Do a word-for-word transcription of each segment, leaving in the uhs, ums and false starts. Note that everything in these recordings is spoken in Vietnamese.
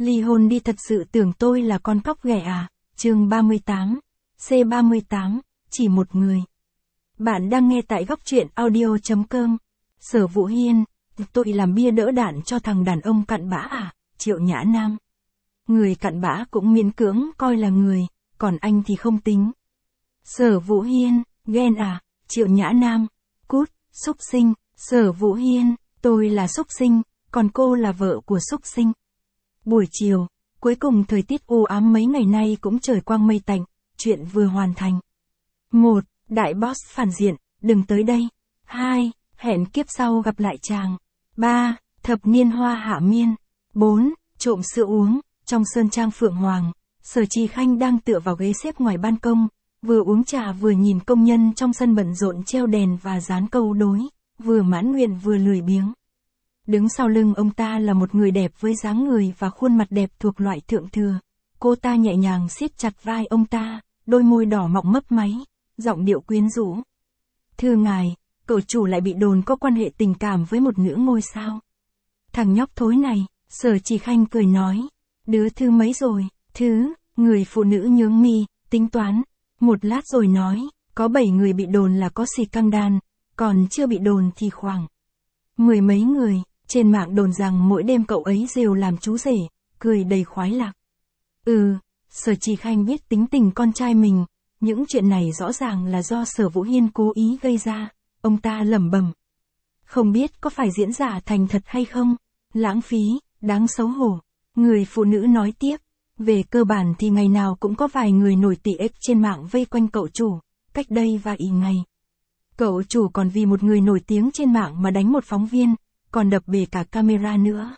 Ly hôn đi, thật sự tưởng tôi là con cóc ghẻ à? Chương ba mươi tám. C ba mươi tám, chỉ một người. Bạn đang nghe tại góc truyện audio chấm com. Sở Vũ Hiên, tôi làm bia đỡ đạn cho thằng đàn ông cặn bã à? Triệu Nhã Nam. Người cặn bã cũng miễn cưỡng coi là người, còn anh thì không tính. Sở Vũ Hiên, ghen à? Triệu Nhã Nam. Cút, xúc sinh. Sở Vũ Hiên, tôi là xúc sinh, còn cô là vợ của xúc sinh. Buổi chiều, cuối cùng thời tiết u ám mấy ngày nay cũng trời quang mây tạnh, chuyện vừa hoàn thành. một. Đại boss phản diện, đừng tới đây. hai. Hẹn kiếp sau gặp lại chàng. ba. Thập niên hoa hạ miên. bốn. Trộm sữa uống, trong sơn trang Phượng Hoàng, Sở Trì Khanh đang tựa vào ghế xếp ngoài ban công, vừa uống trà vừa nhìn công nhân trong sân bận rộn treo đèn và dán câu đối, vừa mãn nguyện vừa lười biếng. Đứng sau lưng ông ta là một người đẹp với dáng người và khuôn mặt đẹp thuộc loại thượng thừa. Cô ta nhẹ nhàng siết chặt vai ông ta, đôi môi đỏ mọng mấp máy, giọng điệu quyến rũ. Thưa ngài, cậu chủ lại bị đồn có quan hệ tình cảm với một nữ ngôi sao. Thằng nhóc thối này, Sở Trì Khanh cười nói. Đứa thứ mấy rồi? Thứ, người phụ nữ nhướng mi, tính toán. Một lát rồi nói, có bảy người bị đồn là có xì căng đan, còn chưa bị đồn thì khoảng mười mấy người. Trên mạng đồn rằng mỗi đêm cậu ấy rều làm chú rể, cười đầy khoái lạc. Ừ, Sở Trì Khanh biết tính tình con trai mình, những chuyện này rõ ràng là do Sở Vũ Hiên cố ý gây ra, ông ta lẩm bẩm. Không biết có phải diễn giả thành thật hay không? Lãng phí, đáng xấu hổ. Người phụ nữ nói tiếp, về cơ bản thì ngày nào cũng có vài người nổi tỉ ếch trên mạng vây quanh cậu chủ, cách đây vài ngày. Cậu chủ còn vì một người nổi tiếng trên mạng mà đánh một phóng viên, còn đập bể cả camera nữa.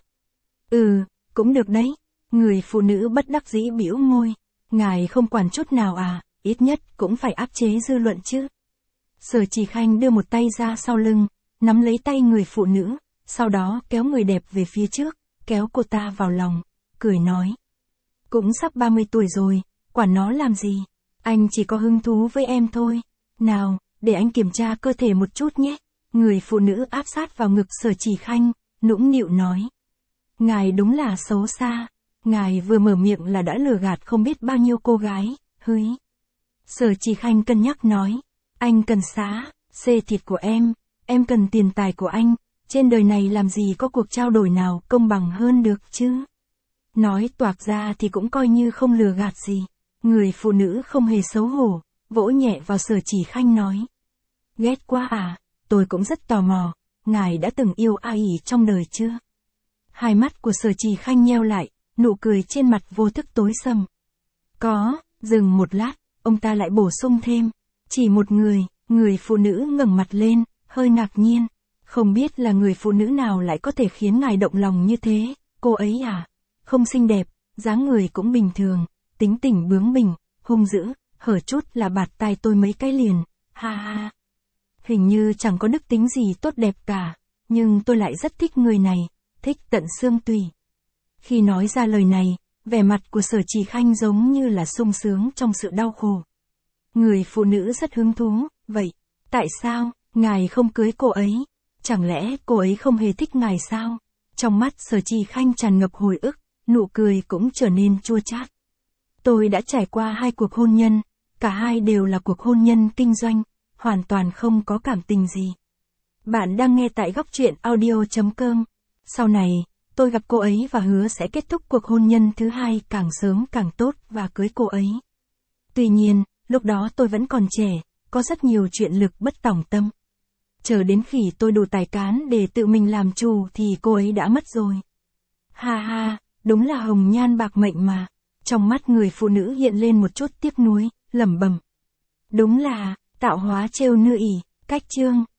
Ừ, cũng được đấy. Người phụ nữ bất đắc dĩ bĩu môi. Ngài không quản chút nào à, ít nhất cũng phải áp chế dư luận chứ. Sở Trì Khanh đưa một tay ra sau lưng, nắm lấy tay người phụ nữ, sau đó kéo người đẹp về phía trước, kéo cô ta vào lòng, cười nói. Cũng sắp ba mươi tuổi rồi, quản nó làm gì, anh chỉ có hứng thú với em thôi. Nào, để anh kiểm tra cơ thể một chút nhé. Người phụ nữ áp sát vào ngực Sở Trì Khanh, nũng nịu nói. Ngài đúng là xấu xa, ngài vừa mở miệng là đã lừa gạt không biết bao nhiêu cô gái, hưới. Sở Trì Khanh cân nhắc nói, anh cần xá, xê thịt của em, em cần tiền tài của anh, trên đời này làm gì có cuộc trao đổi nào công bằng hơn được chứ. Nói toạc ra thì cũng coi như không lừa gạt gì. Người phụ nữ không hề xấu hổ, vỗ nhẹ vào Sở Trì Khanh nói. Ghét quá à, tôi cũng rất tò mò, ngài đã từng yêu ai ỉ trong đời chưa? Hai mắt của Sở Trì Khanh nheo lại, nụ cười trên mặt vô thức tối sầm. Có, dừng một lát, ông ta lại bổ sung thêm. Chỉ một người. Người phụ nữ ngẩng mặt lên, hơi ngạc nhiên. Không biết là người phụ nữ nào lại có thể khiến ngài động lòng như thế, cô ấy à? Không xinh đẹp, dáng người cũng bình thường, tính tình bướng bỉnh, hung dữ, hở chút là bạt tai tôi mấy cái liền, ha ha. Hình như chẳng có đức tính gì tốt đẹp cả, nhưng tôi lại rất thích người này, thích tận xương tủy. Khi nói ra lời này, vẻ mặt của Sở Trì Khanh giống như là sung sướng trong sự đau khổ. Người phụ nữ rất hứng thú, vậy, tại sao, ngài không cưới cô ấy? Chẳng lẽ cô ấy không hề thích ngài sao? Trong mắt Sở Trì Khanh tràn ngập hồi ức, nụ cười cũng trở nên chua chát. Tôi đã trải qua hai cuộc hôn nhân, cả hai đều là cuộc hôn nhân kinh doanh, hoàn toàn không có cảm tình gì. Bạn đang nghe tại góc truyện audio chấm com. Sau này, tôi gặp cô ấy và hứa sẽ kết thúc cuộc hôn nhân thứ hai càng sớm càng tốt và cưới cô ấy. Tuy nhiên, lúc đó tôi vẫn còn trẻ, có rất nhiều chuyện lực bất tòng tâm. Chờ đến khi tôi đủ tài cán để tự mình làm chủ thì cô ấy đã mất rồi. Ha ha, đúng là hồng nhan bạc mệnh mà. Trong mắt người phụ nữ hiện lên một chút tiếc nuối, lẩm bẩm. Đúng là, tạo hóa trêu nư ỉ, cách chương.